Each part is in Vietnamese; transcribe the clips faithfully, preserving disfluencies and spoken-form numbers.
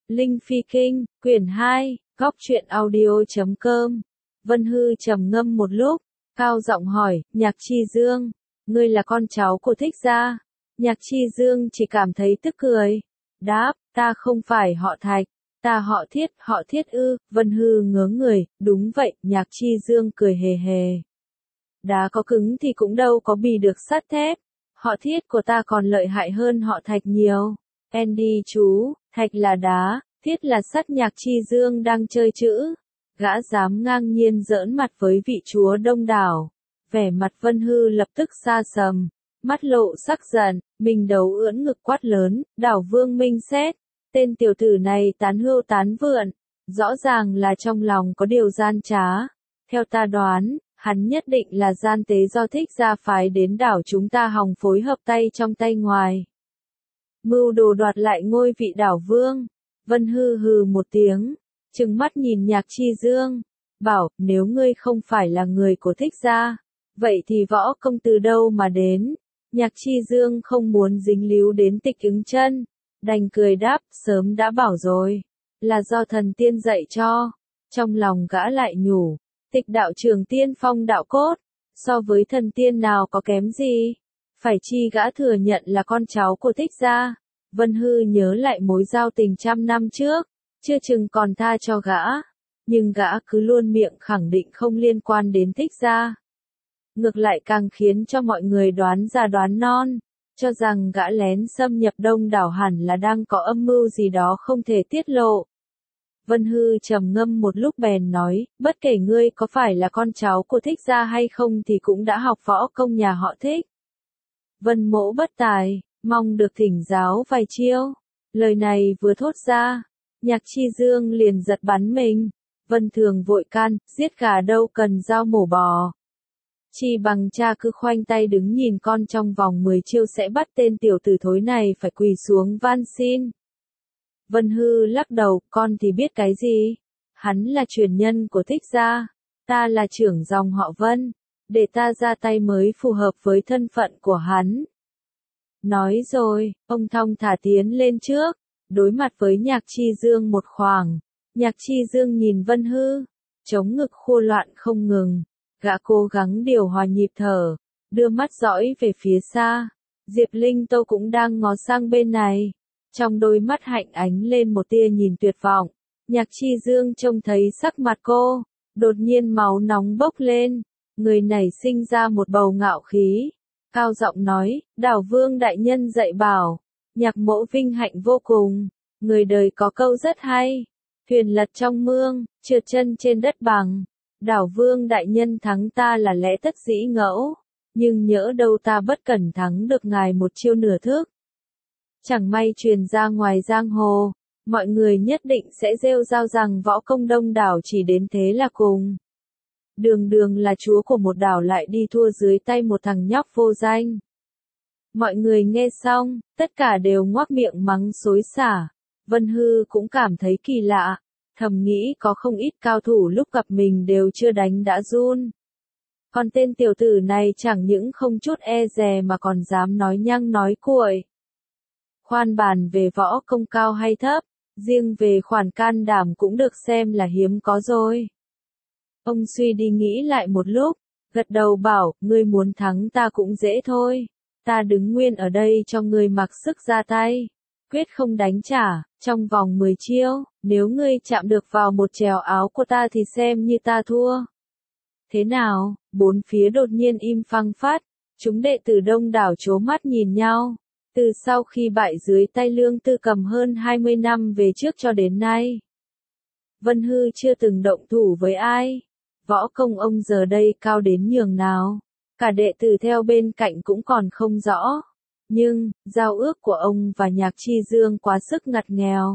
Linh Phi Kinh, quyển hai, góc truyện audio chấm com. Vân Hư trầm ngâm một lúc, cao giọng hỏi, Nhạc Chi Dương, ngươi là con cháu của Thích gia? Nhạc Chi Dương chỉ cảm thấy tức cười. Đáp, ta không phải họ Thạch, ta họ Thiết, họ Thiết ư? Vân Hư ngớ người, đúng vậy, Nhạc Chi Dương cười hề hề. Đá có cứng thì cũng đâu có bì được sắt thép, họ Thiết của ta còn lợi hại hơn họ Thạch nhiều. Andy chú, Thạch là đá, Thiết là sắt. Nhạc Chi Dương đang chơi chữ, gã dám ngang nhiên giỡn mặt với vị chúa đông đảo. Vẻ mặt Vân Hư lập tức xa sầm, mắt lộ sắc giận, mình đầu ưỡn ngực quát lớn, Đảo Vương Minh Xét, tên tiểu tử này tán hưu tán vượn, rõ ràng là trong lòng có điều gian trá. Theo ta đoán, hắn nhất định là gian tế do Thích gia phái đến đảo chúng ta hòng phối hợp tay trong tay ngoài. Mưu đồ đoạt lại ngôi vị đảo vương. Vân Hư hừ một tiếng, trừng mắt nhìn Nhạc Chi Dương, bảo, nếu ngươi không phải là người của Thích gia, vậy thì võ công từ đâu mà đến? Nhạc Chi Dương không muốn dính líu đến Tịch Ứng Chân, đành cười đáp, sớm đã bảo rồi, là do thần tiên dạy cho. Trong lòng gã lại nhủ, Tịch đạo trường tiên phong đạo cốt, so với thần tiên nào có kém gì? Phải chi gã thừa nhận là con cháu của Thích gia. Vân Hư nhớ lại mối giao tình trăm năm trước, chưa chừng còn tha cho gã, nhưng gã cứ luôn miệng khẳng định không liên quan đến Thích gia. Ngược lại càng khiến cho mọi người đoán già đoán non, cho rằng gã lén xâm nhập Đông đảo hẳn là đang có âm mưu gì đó không thể tiết lộ. Vân Hư trầm ngâm một lúc bèn nói, bất kể ngươi có phải là con cháu của Thích gia hay không thì cũng đã học võ công nhà họ Thích. Vân mỗ bất tài, mong được thỉnh giáo vài chiêu. Lời này vừa thốt ra, Nhạc Chi Dương liền giật bắn mình. Vân Thường vội can, giết gà đâu cần dao mổ bò. Chi bằng cha cứ khoanh tay đứng nhìn con trong vòng mười chiêu sẽ bắt tên tiểu tử thối này phải quỳ xuống van xin. Vân Hư lắc đầu, con thì biết cái gì? Hắn là truyền nhân của Thích gia, ta là trưởng dòng họ Vân, để ta ra tay mới phù hợp với thân phận của hắn. Nói rồi, ông thong thả tiến lên trước, đối mặt với Nhạc Chi Dương một khoảng. Nhạc Chi Dương nhìn Vân Hư, chống ngực khua loạn không ngừng, gã cố gắng điều hòa nhịp thở, đưa mắt dõi về phía xa. Diệp Linh Tâu cũng đang ngó sang bên này, trong đôi mắt hạnh ánh lên một tia nhìn tuyệt vọng. Nhạc Chi Dương trông thấy sắc mặt cô, đột nhiên máu nóng bốc lên, người nảy sinh ra một bầu ngạo khí. Cao giọng nói, Đảo Vương đại nhân dạy bảo, Nhạc mỗ vinh hạnh vô cùng. Người đời có câu rất hay, thuyền lật trong mương, trượt chân trên đất bằng. Đảo Vương đại nhân thắng ta là lẽ tất dĩ ngẫu, nhưng nhỡ đâu ta bất cẩn thắng được ngài một chiêu nửa thức. Chẳng may truyền ra ngoài giang hồ, mọi người nhất định sẽ rêu rao rằng võ công đông đảo chỉ đến thế là cùng. Đường đường là chúa của một đảo lại đi thua dưới tay một thằng nhóc vô danh. Mọi người nghe xong, tất cả đều ngoác miệng mắng xối xả. Vân Hư cũng cảm thấy kỳ lạ, thầm nghĩ có không ít cao thủ lúc gặp mình đều chưa đánh đã run. Còn tên tiểu tử này chẳng những không chút e dè mà còn dám nói nhăng nói cuội. Khoan bàn về võ công cao hay thấp, riêng về khoản can đảm cũng được xem là hiếm có rồi. Ông suy đi nghĩ lại một lúc, gật đầu bảo, ngươi muốn thắng ta cũng dễ thôi. Ta đứng nguyên ở đây cho ngươi mặc sức ra tay. Quyết không đánh trả, trong vòng mười chiêu, nếu ngươi chạm được vào một trèo áo của ta thì xem như ta thua. Thế nào? Bốn phía đột nhiên im phăng phát, chúng đệ tử đông đảo trố mắt nhìn nhau. Từ sau khi bại dưới tay Lương Tư Cầm hơn hai mươi năm về trước cho đến nay, Vân Hư chưa từng động thủ với ai. Võ công ông giờ đây cao đến nhường nào, cả đệ tử theo bên cạnh cũng còn không rõ. Nhưng, giao ước của ông và Nhạc Chi Dương quá sức ngặt nghèo.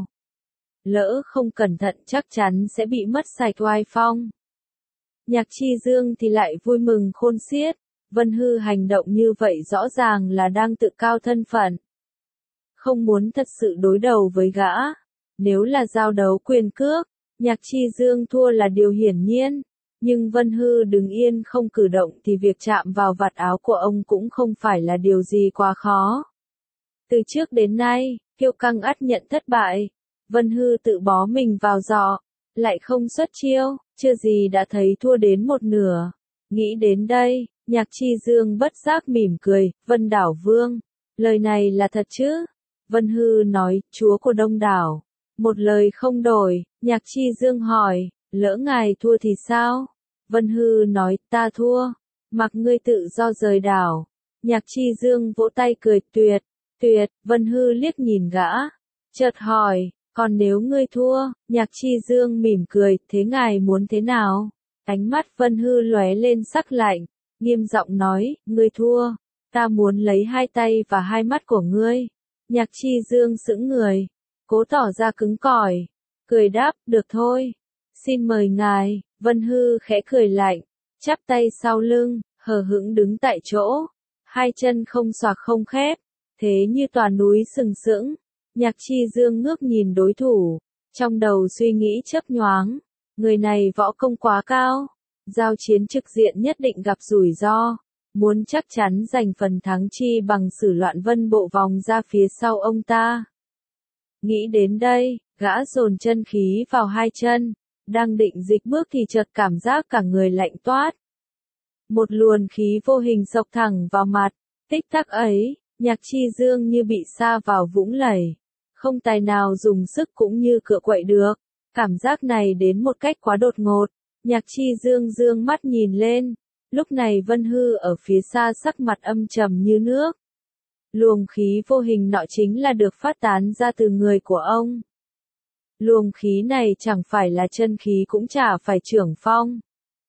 Lỡ không cẩn thận chắc chắn sẽ bị mất sạch oai phong. Nhạc Chi Dương thì lại vui mừng khôn xiết. Vân Hư hành động như vậy rõ ràng là đang tự cao thân phận. Không muốn thật sự đối đầu với gã. Nếu là giao đấu quyền cước, Nhạc Chi Dương thua là điều hiển nhiên. Nhưng Vân Hư đứng yên không cử động thì việc chạm vào vạt áo của ông cũng không phải là điều gì quá khó. Từ trước đến nay, Kiêu Căng ắt nhận thất bại. Vân Hư tự bó mình vào giọ, lại không xuất chiêu, chưa gì đã thấy thua đến một nửa. Nghĩ đến đây, Nhạc Chi Dương bất giác mỉm cười, Vân Đảo Vương, lời này là thật chứ? Vân Hư nói, chúa của Đông Đảo. Một lời không đổi, Nhạc Chi Dương hỏi, lỡ ngài thua thì sao? Vân Hư nói, ta thua, mặc ngươi tự do rời đảo. Nhạc Chi Dương vỗ tay cười, tuyệt, tuyệt, Vân Hư liếc nhìn gã, chợt hỏi, còn nếu ngươi thua? Nhạc Chi Dương mỉm cười, thế ngài muốn thế nào? Ánh mắt Vân Hư lóe lên sắc lạnh, nghiêm giọng nói, ngươi thua, ta muốn lấy hai tay và hai mắt của ngươi. Nhạc Chi Dương sững người, cố tỏ ra cứng cỏi, cười đáp, được thôi, xin mời ngài. Vân Hư khẽ cười lạnh, chắp tay sau lưng, hờ hững đứng tại chỗ, hai chân không xoạc không khép, thế như tòa núi sừng sững. Nhạc Chi Dương ngước nhìn đối thủ, trong đầu suy nghĩ chớp nhoáng, người này võ công quá cao, giao chiến trực diện nhất định gặp rủi ro, muốn chắc chắn giành phần thắng chi bằng xử loạn vân bộ vòng ra phía sau ông ta. Nghĩ đến đây, gã dồn chân khí vào hai chân, đang định dịch bước thì chợt cảm giác cả người lạnh toát. Một luồn khí vô hình xộc thẳng vào mặt, tích tắc ấy, Nhạc Chi Dương như bị sa vào vũng lầy, không tài nào dùng sức cũng như cựa quậy được. Cảm giác này đến một cách quá đột ngột, Nhạc Chi Dương dương mắt nhìn lên, lúc này Vân Hư ở phía xa sắc mặt âm trầm như nước. Luồng khí vô hình nọ chính là được phát tán ra từ người của ông. Luồng khí này chẳng phải là chân khí cũng chả phải trưởng phong.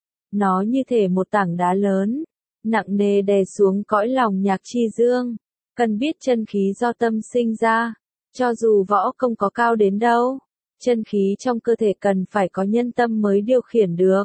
Nó như thể một tảng đá lớn, nặng nề đè xuống cõi lòng Nhạc Chi Dương. Cần biết chân khí do tâm sinh ra, cho dù võ công có cao đến đâu, chân khí trong cơ thể cần phải có nhân tâm mới điều khiển được.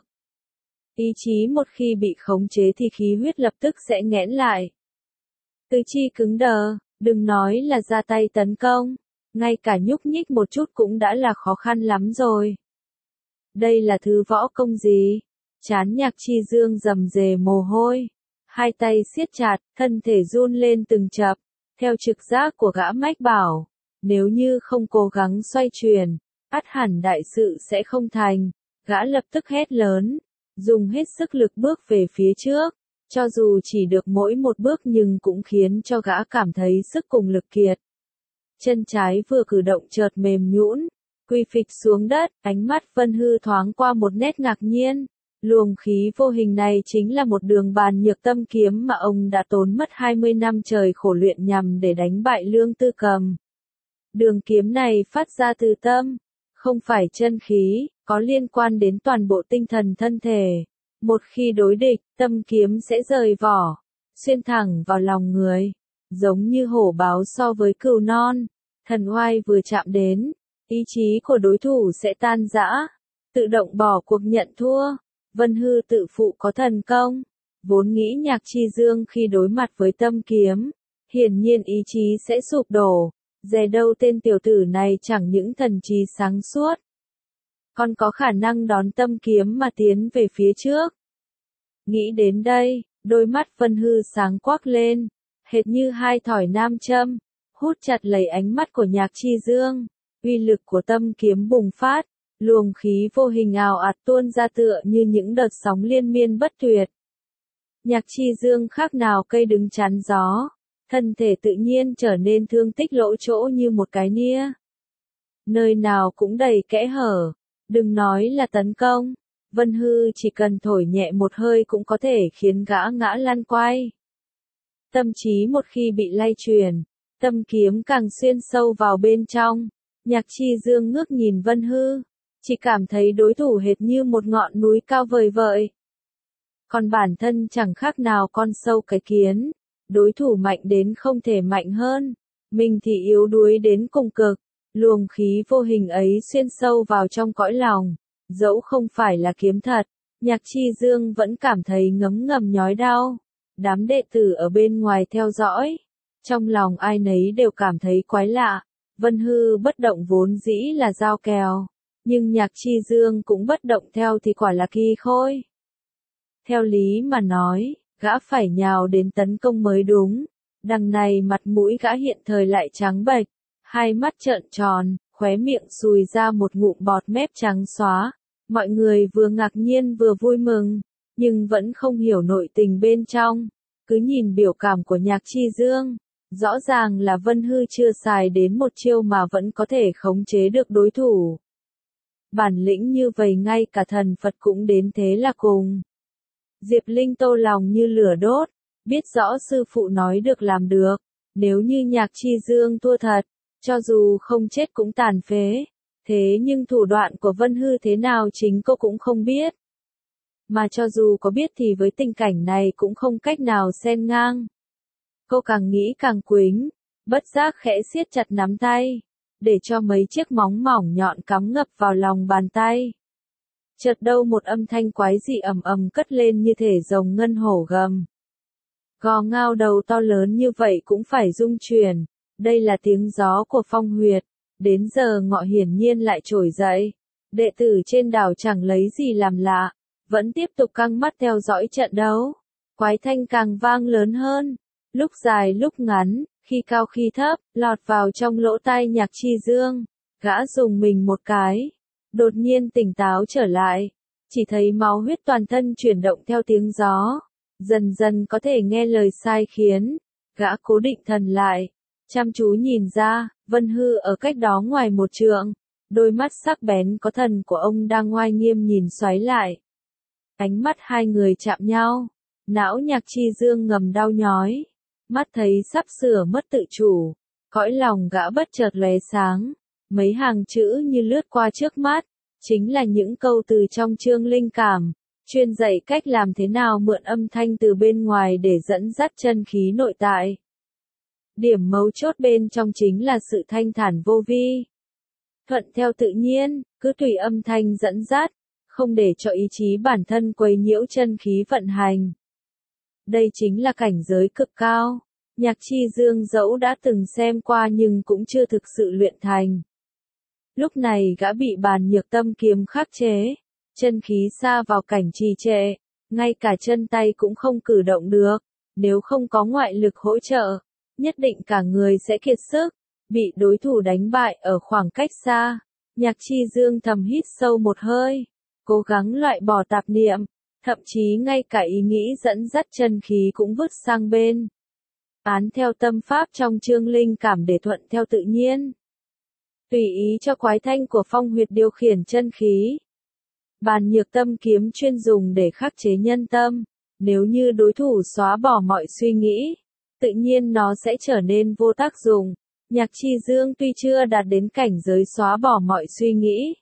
Ý chí một khi bị khống chế thì khí huyết lập tức sẽ nghẽn lại. Tứ chi cứng đờ, đừng nói là ra tay tấn công, ngay cả nhúc nhích một chút cũng đã là khó khăn lắm rồi. Đây là thứ võ công gì? Trán Nhạc Chi Dương rầm rề mồ hôi, hai tay siết chặt, thân thể run lên từng chập, theo trực giác của gã mách bảo, nếu như không cố gắng xoay chuyển, ắt hẳn đại sự sẽ không thành. Gã lập tức hét lớn, dùng hết sức lực bước về phía trước, cho dù chỉ được mỗi một bước nhưng cũng khiến cho gã cảm thấy sức cùng lực kiệt. Chân trái vừa cử động chợt mềm nhũn, quy phịch xuống đất, ánh mắt Vân Hư thoáng qua một nét ngạc nhiên. Luồng khí vô hình này chính là một đường bàn nhược tâm kiếm mà ông đã tốn mất hai mươi năm trời khổ luyện nhằm để đánh bại Lương Tư Cầm. Đường kiếm này phát ra từ tâm, không phải chân khí, có liên quan đến toàn bộ tinh thần thân thể. Một khi đối địch, tâm kiếm sẽ rời vỏ, xuyên thẳng vào lòng người, giống như hổ báo so với cừu non. Thần oai vừa chạm đến, ý chí của đối thủ sẽ tan rã, tự động bỏ cuộc nhận thua. Vân Hư tự phụ có thần công, vốn nghĩ Nhạc Chi Dương khi đối mặt với tâm kiếm, hiển nhiên ý chí sẽ sụp đổ, dè đâu tên tiểu tử này chẳng những thần trí sáng suốt, còn có khả năng đón tâm kiếm mà tiến về phía trước. Nghĩ đến đây, đôi mắt Vân Hư sáng quắc lên, hệt như hai thỏi nam châm, hút chặt lấy ánh mắt của Nhạc Chi Dương. Uy lực của tâm kiếm bùng phát, luồng khí vô hình ào ạt tuôn ra tựa như những đợt sóng liên miên bất tuyệt. Nhạc Chi Dương khác nào cây đứng chắn gió, thân thể tự nhiên trở nên thương tích lỗ chỗ như một cái nia. Nơi nào cũng đầy kẽ hở, đừng nói là tấn công, Vân Hư chỉ cần thổi nhẹ một hơi cũng có thể khiến gã ngã lăn quay. Tâm trí một khi bị lay chuyển, tâm kiếm càng xuyên sâu vào bên trong. Nhạc Chi Dương ngước nhìn Vân Hư, chỉ cảm thấy đối thủ hệt như một ngọn núi cao vời vợi. Còn bản thân chẳng khác nào con sâu cái kiến, đối thủ mạnh đến không thể mạnh hơn, mình thì yếu đuối đến cùng cực. Luồng khí vô hình ấy xuyên sâu vào trong cõi lòng, dẫu không phải là kiếm thật, Nhạc Chi Dương vẫn cảm thấy ngấm ngầm nhói đau. Đám đệ tử ở bên ngoài theo dõi, trong lòng ai nấy đều cảm thấy quái lạ. Vân Hư bất động vốn dĩ là dao kèo, nhưng Nhạc Chi Dương cũng bất động theo thì quả là kỳ khôi. Theo lý mà nói, gã phải nhào đến tấn công mới đúng. Đằng này mặt mũi gã hiện thời lại trắng bệch, hai mắt trợn tròn, khóe khóe miệng sùi ra một ngụm bọt mép trắng xóa. Mọi người vừa ngạc nhiên vừa vui mừng, nhưng vẫn không hiểu nội tình bên trong. Cứ nhìn biểu cảm của Nhạc Chi Dương, rõ ràng là Vân Hư chưa xài đến một chiêu mà vẫn có thể khống chế được đối thủ. Bản lĩnh như vậy ngay cả thần Phật cũng đến thế là cùng. Diệp Linh tô lòng như lửa đốt, biết rõ sư phụ nói được làm được, nếu như Nhạc Chi Dương thua thật, cho dù không chết cũng tàn phế. Thế nhưng thủ đoạn của Vân Hư thế nào chính cô cũng không biết. Mà cho dù có biết thì với tình cảnh này cũng không cách nào xen ngang. Cô càng nghĩ càng quính, bất giác khẽ siết chặt nắm tay, để cho mấy chiếc móng mỏng nhọn cắm ngập vào lòng bàn tay. Chợt đâu một âm thanh quái dị ầm ầm cất lên như thể rồng ngân hổ gầm. Gò ngao đầu to lớn như vậy cũng phải rung chuyển, đây là tiếng gió của Phong Huyệt. Đến giờ ngọ hiển nhiên lại trỗi dậy. Đệ tử trên đảo chẳng lấy gì làm lạ, vẫn tiếp tục căng mắt theo dõi trận đấu. Quái thanh càng vang lớn hơn, lúc dài lúc ngắn, khi cao khi thấp, lọt vào trong lỗ tai Nhạc Chi Dương. Gã dùng mình một cái, đột nhiên tỉnh táo trở lại, chỉ thấy máu huyết toàn thân chuyển động theo tiếng gió, dần dần có thể nghe lời sai khiến. Gã cố định thần lại, chăm chú nhìn ra, Vân Hư ở cách đó ngoài một trượng, đôi mắt sắc bén có thần của ông đang oai nghiêm nhìn xoáy lại. Ánh mắt hai người chạm nhau, não Nhạc Chi Dương ngầm đau nhói, mắt thấy sắp sửa mất tự chủ, cõi lòng gã bất chợt lóe sáng, mấy hàng chữ như lướt qua trước mắt, chính là những câu từ trong chương linh cảm, chuyên dạy cách làm thế nào mượn âm thanh từ bên ngoài để dẫn dắt chân khí nội tại. Điểm mấu chốt bên trong chính là sự thanh thản vô vi. Thuận theo tự nhiên, cứ tùy âm thanh dẫn dắt, không để cho ý chí bản thân quấy nhiễu chân khí vận hành. Đây chính là cảnh giới cực cao. Nhạc Chi Dương dẫu đã từng xem qua nhưng cũng chưa thực sự luyện thành. Lúc này gã bị Bàn Nhược Tâm kiếm khắc chế, chân khí sa vào cảnh trì trệ, ngay cả chân tay cũng không cử động được, nếu không có ngoại lực hỗ trợ, nhất định cả người sẽ kiệt sức, bị đối thủ đánh bại ở khoảng cách xa. Nhạc Chi Dương thầm hít sâu một hơi, cố gắng loại bỏ tạp niệm, thậm chí ngay cả ý nghĩ dẫn dắt chân khí cũng vứt sang bên. Án theo tâm pháp trong chương linh cảm để thuận theo tự nhiên. Tùy ý cho quái thanh của Phong Huyệt điều khiển chân khí. Bàn Nhược Tâm kiếm chuyên dùng để khắc chế nhân tâm, nếu như đối thủ xóa bỏ mọi suy nghĩ, tự nhiên nó sẽ trở nên vô tác dụng. Nhạc Chi Dương tuy chưa đạt đến cảnh giới xóa bỏ mọi suy nghĩ,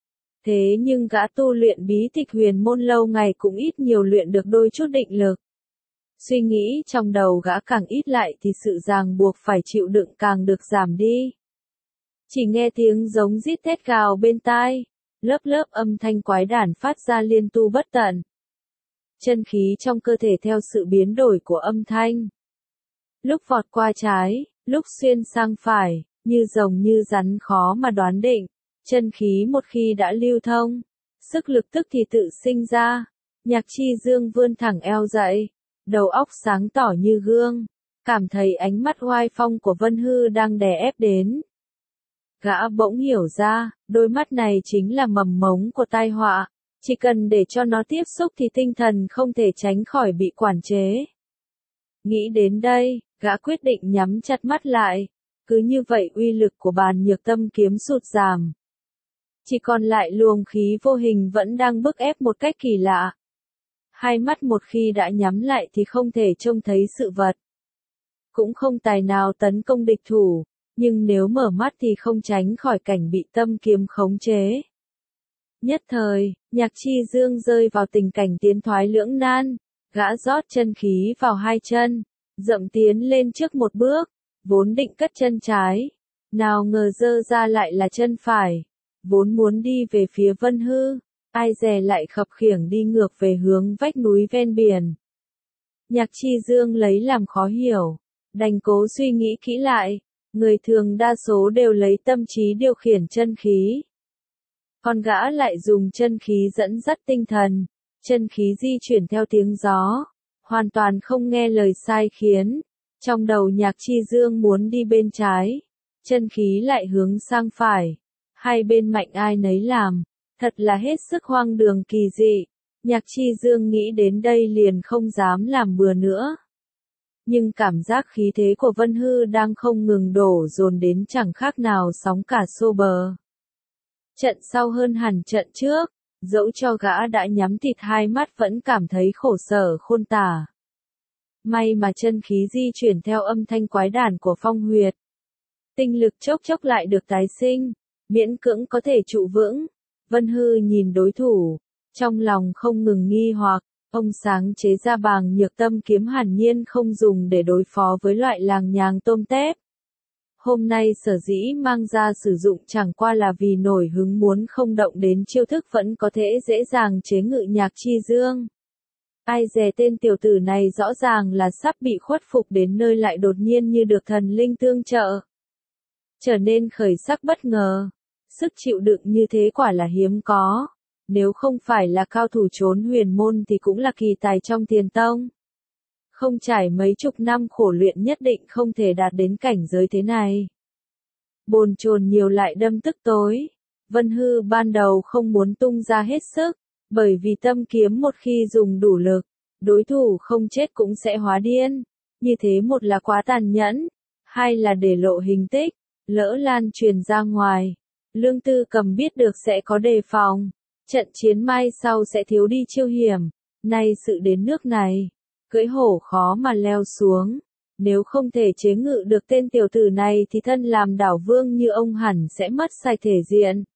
thế nhưng gã tu luyện bí tịch huyền môn lâu ngày cũng ít nhiều luyện được đôi chút định lực. Suy nghĩ trong đầu gã càng ít lại thì sự ràng buộc phải chịu đựng càng được giảm đi. Chỉ nghe tiếng giống rít thét gào bên tai, lớp lớp âm thanh quái đản phát ra liên tu bất tận. Chân khí trong cơ thể theo sự biến đổi của âm thanh, lúc vọt qua trái, lúc xuyên sang phải, như rồng như rắn khó mà đoán định. Chân khí một khi đã lưu thông, sức lực tức thì tự sinh ra. Nhạc Chi Dương vươn thẳng eo dậy, đầu óc sáng tỏ như gương, cảm thấy ánh mắt oai phong của Vân Hư đang đè ép đến. Gã bỗng hiểu ra, đôi mắt này chính là mầm mống của tai họa, chỉ cần để cho nó tiếp xúc thì tinh thần không thể tránh khỏi bị quản chế. Nghĩ đến đây, gã quyết định nhắm chặt mắt lại, cứ như vậy uy lực của Bàn Nhược Tâm kiếm sụt giảm. Chỉ còn lại luồng khí vô hình vẫn đang bức ép một cách kỳ lạ. Hai mắt một khi đã nhắm lại thì không thể trông thấy sự vật. Cũng không tài nào tấn công địch thủ, nhưng nếu mở mắt thì không tránh khỏi cảnh bị tâm kiếm khống chế. Nhất thời, Nhạc Chi Dương rơi vào tình cảnh tiến thoái lưỡng nan, gã rót chân khí vào hai chân, dậm tiến lên trước một bước, vốn định cất chân trái, nào ngờ giơ ra lại là chân phải, vốn muốn đi về phía Vân Hư, ai dè lại khập khiễng đi ngược về hướng vách núi ven biển. Nhạc Chi Dương lấy làm khó hiểu, đành cố suy nghĩ kỹ lại, người thường đa số đều lấy tâm trí điều khiển chân khí. Còn gã lại dùng chân khí dẫn dắt tinh thần, chân khí di chuyển theo tiếng gió, hoàn toàn không nghe lời sai khiến. Trong đầu Nhạc Chi Dương muốn đi bên trái, chân khí lại hướng sang phải, hai bên mạnh ai nấy làm, thật là hết sức hoang đường kỳ dị. Nhạc Chi Dương nghĩ đến đây liền không dám làm bừa nữa. Nhưng cảm giác khí thế của Vân Hư đang không ngừng đổ dồn đến chẳng khác nào sóng cả xô bờ. Trận sau hơn hẳn trận trước, dẫu cho gã đã nhắm thịt hai mắt vẫn cảm thấy khổ sở khôn tả. May mà chân khí di chuyển theo âm thanh quái đản của Phong Huyệt. Tinh lực chốc chốc lại được tái sinh, miễn cưỡng có thể trụ vững. Vân Hư nhìn đối thủ, trong lòng không ngừng nghi hoặc, ông sáng chế ra bàng nhược tâm kiếm hẳn nhiên không dùng để đối phó với loại làng nhàng tôm tép. Hôm nay sở dĩ mang ra sử dụng chẳng qua là vì nổi hứng muốn không động đến chiêu thức vẫn có thể dễ dàng chế ngự Nhạc Chi Dương. Ai dè tên tiểu tử này rõ ràng là sắp bị khuất phục đến nơi lại đột nhiên như được thần linh tương trợ. Trở nên khởi sắc bất ngờ. Sức chịu đựng như thế quả là hiếm có. Nếu không phải là cao thủ trốn huyền môn thì cũng là kỳ tài trong tiền tông. Không trải mấy chục năm khổ luyện nhất định không thể đạt đến cảnh giới thế này. Bồn chồn nhiều lại đâm tức tối. Vân Hư ban đầu không muốn tung ra hết sức, bởi vì tâm kiếm một khi dùng đủ lực, đối thủ không chết cũng sẽ hóa điên. Như thế một là quá tàn nhẫn, hai là để lộ hình tích, lỡ lan truyền ra ngoài. Lương Tư Cầm biết được sẽ có đề phòng, trận chiến mai sau sẽ thiếu đi chiêu hiểm, nay sự đến nước này, cưỡi hổ khó mà leo xuống, nếu không thể chế ngự được tên tiểu tử này thì thân làm đảo vương như ông hẳn sẽ mất sạch thể diện.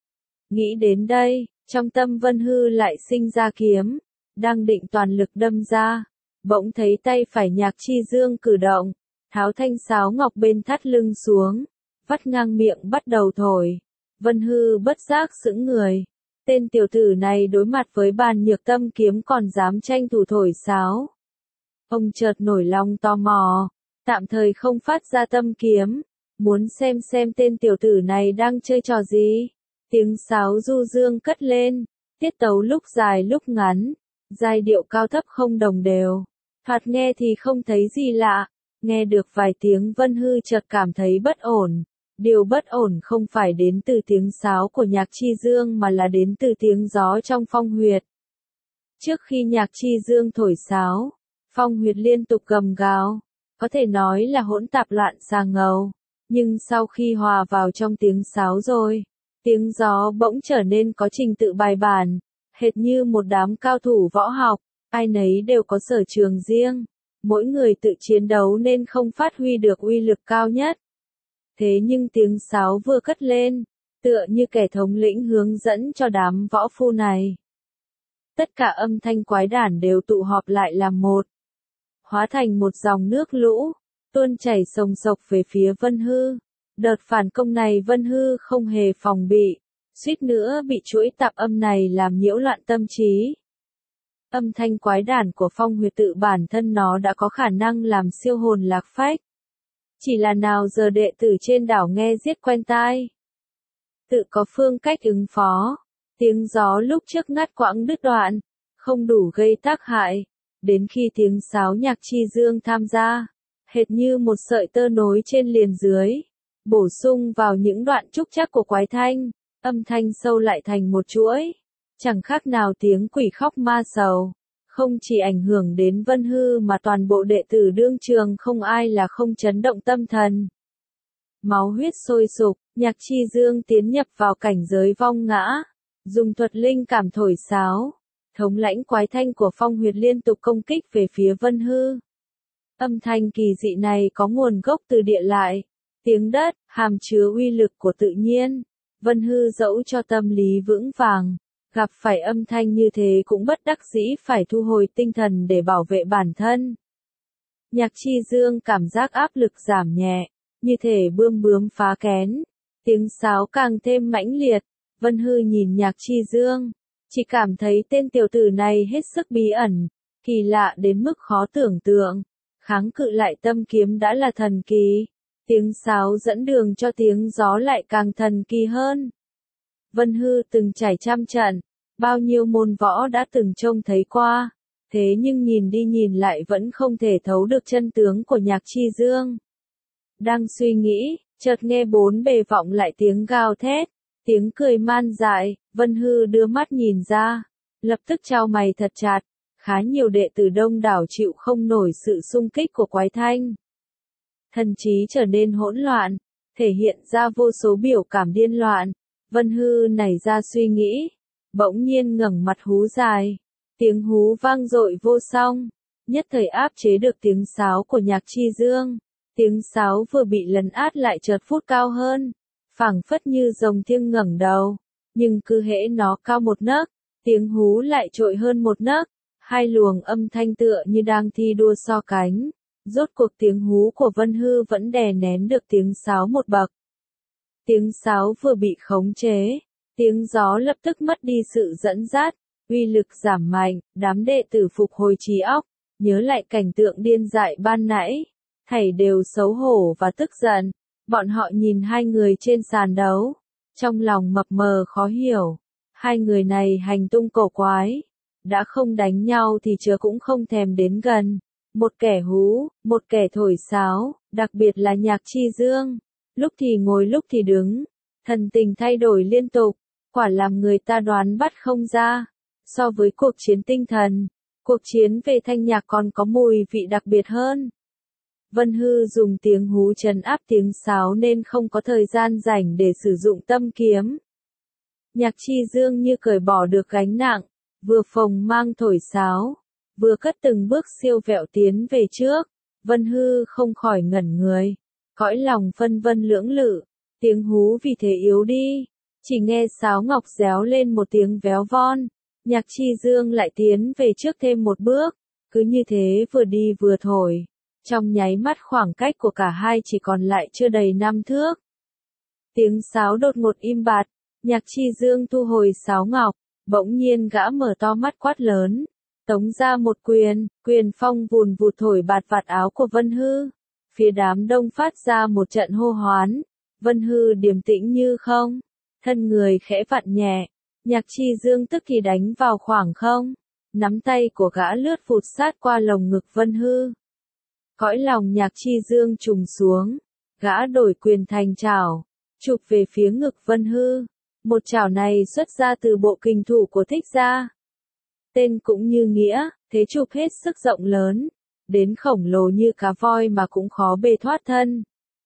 Nghĩ đến đây, trong tâm Vân Hư lại sinh ra kiếm, đang định toàn lực đâm ra, bỗng thấy tay phải Nhạc Chi Dương cử động, tháo thanh sáo ngọc bên thắt lưng xuống, vắt ngang miệng bắt đầu thổi. Vân Hư bất giác sững người. Tên tiểu tử này đối mặt với bàn nhược tâm kiếm còn dám tranh thủ thổi sáo. Ông chợt nổi lòng tò mò, tạm thời không phát ra tâm kiếm, muốn xem xem tên tiểu tử này đang chơi trò gì. Tiếng sáo du dương cất lên, tiết tấu lúc dài lúc ngắn, giai điệu cao thấp không đồng đều. Thoạt nghe thì không thấy gì lạ, nghe được vài tiếng Vân Hư chợt cảm thấy bất ổn. Điều bất ổn không phải đến từ tiếng sáo của Nhạc Chi Dương mà là đến từ tiếng gió trong Phong Huyệt. Trước khi Nhạc Chi Dương thổi sáo, Phong Huyệt liên tục gầm gào, có thể nói là hỗn tạp loạn xà ngầu, nhưng sau khi hòa vào trong tiếng sáo rồi, tiếng gió bỗng trở nên có trình tự bài bản, hệt như một đám cao thủ võ học, ai nấy đều có sở trường riêng, mỗi người tự chiến đấu nên không phát huy được uy lực cao nhất. Thế nhưng tiếng sáo vừa cất lên, tựa như kẻ thống lĩnh hướng dẫn cho đám võ phu này. Tất cả âm thanh quái đản đều tụ họp lại làm một, hóa thành một dòng nước lũ, tuôn chảy sồng sộc về phía Vân Hư. Đợt phản công này Vân Hư không hề phòng bị, suýt nữa bị chuỗi tạp âm này làm nhiễu loạn tâm trí. Âm thanh quái đản của Phong Huyệt tự bản thân nó đã có khả năng làm siêu hồn lạc phách. Chỉ là nào giờ đệ tử trên đảo nghe giết quen tai. Tự có phương cách ứng phó. Tiếng gió lúc trước ngắt quãng đứt đoạn, không đủ gây tác hại. Đến khi tiếng sáo Nhạc Chi Dương tham gia, hệt như một sợi tơ nối trên liền dưới, bổ sung vào những đoạn trúc chắc của quái thanh, âm thanh sâu lại thành một chuỗi. Chẳng khác nào tiếng quỷ khóc ma sầu. Không chỉ ảnh hưởng đến Vân Hư mà toàn bộ đệ tử đương trường không ai là không chấn động tâm thần. Máu huyết sôi sục, Nhạc Chi Dương tiến nhập vào cảnh giới vong ngã, dùng thuật linh cảm thổi sáo, thống lãnh quái thanh của Phong Huyệt liên tục công kích về phía Vân Hư. Âm thanh kỳ dị này có nguồn gốc từ địa lại, tiếng đất, hàm chứa uy lực của tự nhiên. Vân Hư dẫu cho tâm lý vững vàng, gặp phải âm thanh như thế cũng bất đắc dĩ phải thu hồi tinh thần để bảo vệ bản thân. Nhạc Chi Dương cảm giác áp lực giảm nhẹ, như thể bươm bướm phá kén. Tiếng sáo càng thêm mãnh liệt. Vân Hư nhìn Nhạc Chi Dương, chỉ cảm thấy tên tiểu tử này hết sức bí ẩn, kỳ lạ đến mức khó tưởng tượng. Kháng cự lại tâm kiếm đã là thần kỳ, tiếng sáo dẫn đường cho tiếng gió lại càng thần kỳ hơn. Vân Hư từng trải trăm trận, bao nhiêu môn võ đã từng trông thấy qua, thế nhưng nhìn đi nhìn lại vẫn không thể thấu được chân tướng của Nhạc Chi Dương. Đang suy nghĩ, chợt nghe bốn bề vọng lại tiếng gào thét, Tiếng cười man dại, Vân Hư đưa mắt nhìn ra, lập tức chau mày thật chặt, khá nhiều đệ tử đông đảo chịu không nổi sự xung kích của quái thanh. Thần trí trở nên hỗn loạn, thể hiện ra vô số biểu cảm điên loạn, Vân Hư nảy ra suy nghĩ, bỗng nhiên ngẩng mặt hú dài, tiếng hú vang dội vô song, nhất thời áp chế được tiếng sáo của Nhạc Chi Dương, tiếng sáo vừa bị lấn át lại chợt phút cao hơn, phảng phất như rồng thiêng ngẩng đầu, nhưng cứ hễ nó cao một nấc, tiếng hú lại trội hơn một nấc, hai luồng âm thanh tựa như đang thi đua so cánh. Rốt cuộc tiếng hú của Vân Hư vẫn đè nén được tiếng sáo một bậc. Tiếng sáo vừa bị khống chế, tiếng gió lập tức mất đi sự dẫn dắt, uy lực giảm mạnh, đám đệ tử phục hồi trí óc, nhớ lại cảnh tượng điên dại ban nãy, thảy đều xấu hổ và tức giận, bọn họ nhìn hai người trên sàn đấu, trong lòng mập mờ khó hiểu, hai người này hành tung cổ quái, đã không đánh nhau thì chớ cũng không thèm đến gần. Một kẻ hú, một kẻ thổi sáo, đặc biệt là Nhạc Chi Dương, lúc thì ngồi lúc thì đứng, thần tình thay đổi liên tục, quả làm người ta đoán bắt không ra. So với cuộc chiến tinh thần, cuộc chiến về thanh nhạc còn có mùi vị đặc biệt hơn. Vân Hư dùng tiếng hú trấn áp tiếng sáo nên không có thời gian rảnh để sử dụng tâm kiếm. Nhạc Chi Dương như cởi bỏ được gánh nặng, vừa phồng mang thổi sáo, vừa cất từng bước siêu vẹo tiến về trước, Vân Hư không khỏi ngẩn người, cõi lòng phân vân lưỡng lự, tiếng hú vì thế yếu đi, chỉ nghe sáo ngọc réo lên một tiếng véo von, Nhạc Chi Dương lại tiến về trước thêm một bước, cứ như thế vừa đi vừa thổi, trong nháy mắt khoảng cách của cả hai chỉ còn lại chưa đầy năm thước. Tiếng sáo đột ngột im bặt, Nhạc Chi Dương thu hồi sáo ngọc, bỗng nhiên gã mở to mắt quát lớn. Tống ra một quyền, quyền phong vùn vụt thổi bạt vạt áo của Vân Hư. Phía đám đông phát ra một trận hô hoán. Vân Hư điềm tĩnh như không. Thân người khẽ vặn nhẹ. Nhạc Chi Dương tức thì đánh vào khoảng không. Nắm tay của gã lướt phụt sát qua lồng ngực Vân Hư. Cõi lòng Nhạc Chi Dương trùng xuống. Gã đổi quyền thành chảo. Chụp về phía ngực Vân Hư. Một chảo này xuất ra từ bộ kình thủ của Thích Gia. Tên cũng như nghĩa, thế chụp hết sức rộng lớn, đến khổng lồ như cá voi mà cũng khó bề thoát thân.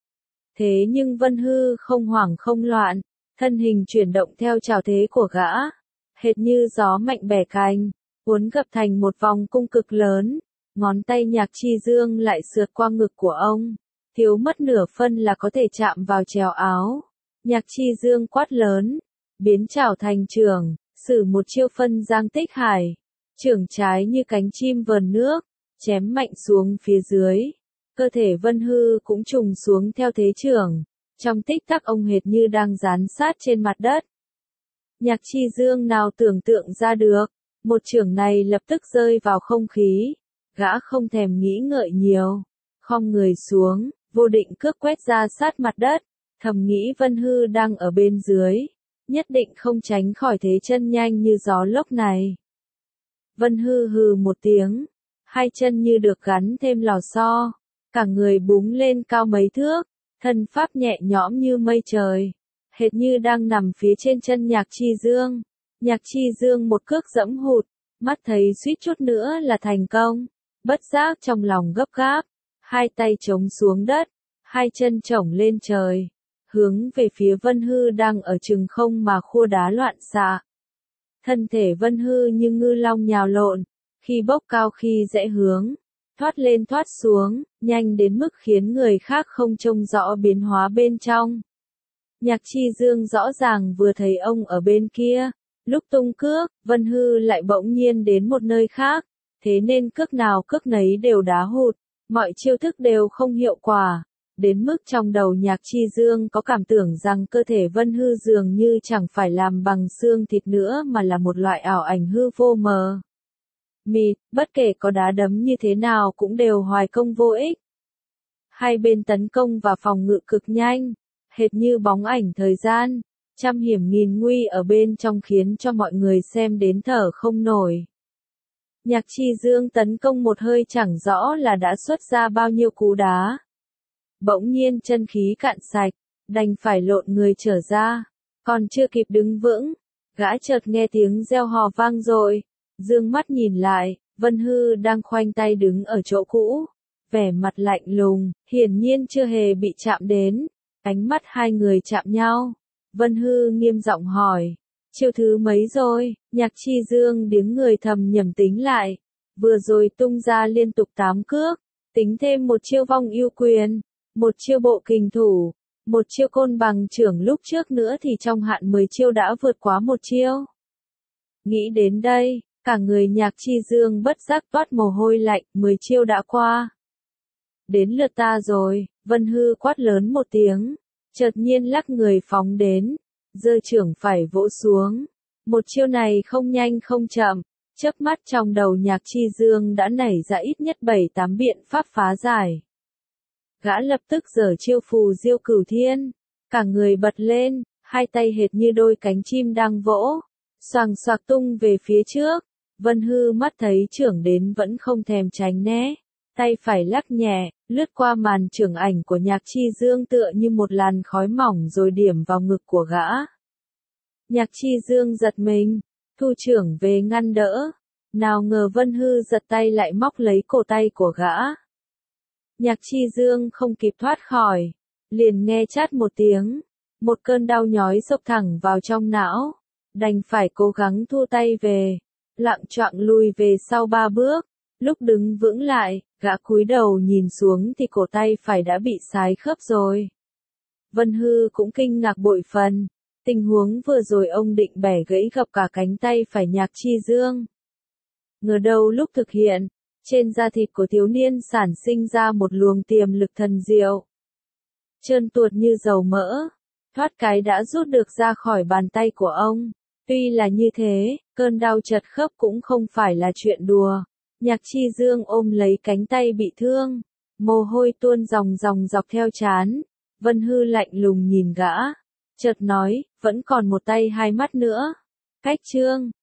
Thế nhưng Vân Hư không hoảng không loạn, thân hình chuyển động theo trào thế của gã, hệt như gió mạnh bẻ cành, uốn gập thành một vòng cung cực lớn, ngón tay Nhạc Chi Dương lại sượt qua ngực của ông, thiếu mất nửa phân là có thể chạm vào chèo áo. Nhạc Chi Dương quát lớn, biến chảo thành chưởng. Sử một chiêu phân giang tích hải, chưởng trái như cánh chim vờn nước, chém mạnh xuống phía dưới. Cơ thể Vân Hư cũng trùng xuống theo thế chưởng, trong tích tắc ông hệt như đang dán sát trên mặt đất. Nhạc Chi Dương nào tưởng tượng ra được, một chưởng này lập tức rơi vào không khí, gã không thèm nghĩ ngợi nhiều, khom người xuống, vô định cước quét ra sát mặt đất, thầm nghĩ Vân Hư đang ở bên dưới. Nhất định không tránh khỏi thế chân nhanh như gió lốc này. Vân Hư hừ một tiếng, hai chân như được gắn thêm lò xo, cả người búng lên cao mấy thước, thân pháp nhẹ nhõm như mây trời, hệt như đang nằm phía trên chân Nhạc Chi Dương. Nhạc Chi Dương một cước dẫm hụt, mắt thấy suýt chút nữa là thành công, bất giác trong lòng gấp gáp, hai tay chống xuống đất, hai chân chổng lên trời. Hướng về phía Vân Hư đang ở chừng không mà khua đá loạn xạ. Thân thể Vân Hư như ngư long nhào lộn, khi bốc cao khi rẽ hướng, thoát lên thoát xuống, nhanh đến mức khiến người khác không trông rõ biến hóa bên trong. Nhạc Chi Dương rõ ràng vừa thấy ông ở bên kia, lúc tung cước, Vân Hư lại bỗng nhiên đến một nơi khác, thế nên cước nào cước nấy đều đá hụt, mọi chiêu thức đều không hiệu quả. Đến mức trong đầu Nhạc Chi Dương có cảm tưởng rằng cơ thể Vân Hư dường như chẳng phải làm bằng xương thịt nữa mà là một loại ảo ảnh hư vô mờ mịt, bất kể có đá đấm như thế nào cũng đều hoài công vô ích. Hai bên tấn công và phòng ngự cực nhanh, hệt như bóng ảnh thời gian, trăm hiểm nghìn nguy ở bên trong khiến cho mọi người xem đến thở không nổi. Nhạc Chi Dương tấn công một hơi chẳng rõ là đã xuất ra bao nhiêu cú đá. Bỗng nhiên chân khí cạn sạch, đành phải lộn người trở ra, Còn chưa kịp đứng vững, gã chợt nghe tiếng reo hò vang dội, dương mắt nhìn lại, Vân Hư đang khoanh tay đứng ở chỗ cũ, vẻ mặt lạnh lùng, hiển nhiên chưa hề bị chạm đến. Ánh mắt hai người chạm nhau, Vân Hư nghiêm giọng hỏi, chiêu thứ mấy rồi? Nhạc Chi Dương điếng người thầm nhẩm tính lại, vừa rồi tung ra liên tục tám cước, tính thêm một chiêu vong yêu quyền, một chiêu bộ kình thủ, một chiêu côn bằng trưởng lúc trước nữa thì trong hạn mười chiêu đã vượt quá một chiêu. Nghĩ đến đây, cả người Nhạc Chi Dương bất giác toát mồ hôi lạnh, mười chiêu đã qua. Đến lượt ta rồi, Vân Hư quát lớn một tiếng, chợt nhiên lắc người phóng đến, giơ trưởng phải vỗ xuống. Một chiêu này không nhanh không chậm, chớp mắt trong đầu Nhạc Chi Dương đã nảy ra ít nhất bảy tám biện pháp phá giải. Gã lập tức giở chiêu phù diêu cửu thiên, cả người bật lên, hai tay hệt như đôi cánh chim đang vỗ, xoàng xoạc tung về phía trước. Vân Hư mắt thấy trưởng đến vẫn không thèm tránh né, tay phải lắc nhẹ, lướt qua màn trưởng ảnh của Nhạc Chi Dương tựa như một làn khói mỏng rồi điểm vào ngực của gã. Nhạc Chi Dương giật mình, thu trưởng về ngăn đỡ, nào ngờ Vân Hư giật tay lại móc lấy cổ tay của gã. Nhạc Chi Dương không kịp thoát khỏi, liền nghe chát một tiếng, một cơn đau nhói xộc thẳng vào trong não, đành phải cố gắng thu tay về, lạng choạng lùi về sau ba bước. Lúc đứng vững lại, gã cúi đầu nhìn xuống thì cổ tay phải đã bị sái khớp rồi. Vân Hư cũng kinh ngạc bội phần, tình huống vừa rồi ông định bẻ gãy gập cả cánh tay phải Nhạc Chi Dương. Ngờ đâu lúc thực hiện, trên da thịt của thiếu niên sản sinh ra một luồng tiềm lực thần diệu. Trơn tuột như dầu mỡ, thoát cái đã rút được ra khỏi bàn tay của ông. Tuy là như thế, cơn đau chật khớp cũng không phải là chuyện đùa. Nhạc Chi Dương ôm lấy cánh tay bị thương, mồ hôi tuôn ròng ròng dọc theo trán. Vân Hư lạnh lùng nhìn gã, chợt nói, vẫn còn một tay hai mắt nữa. Cách trương,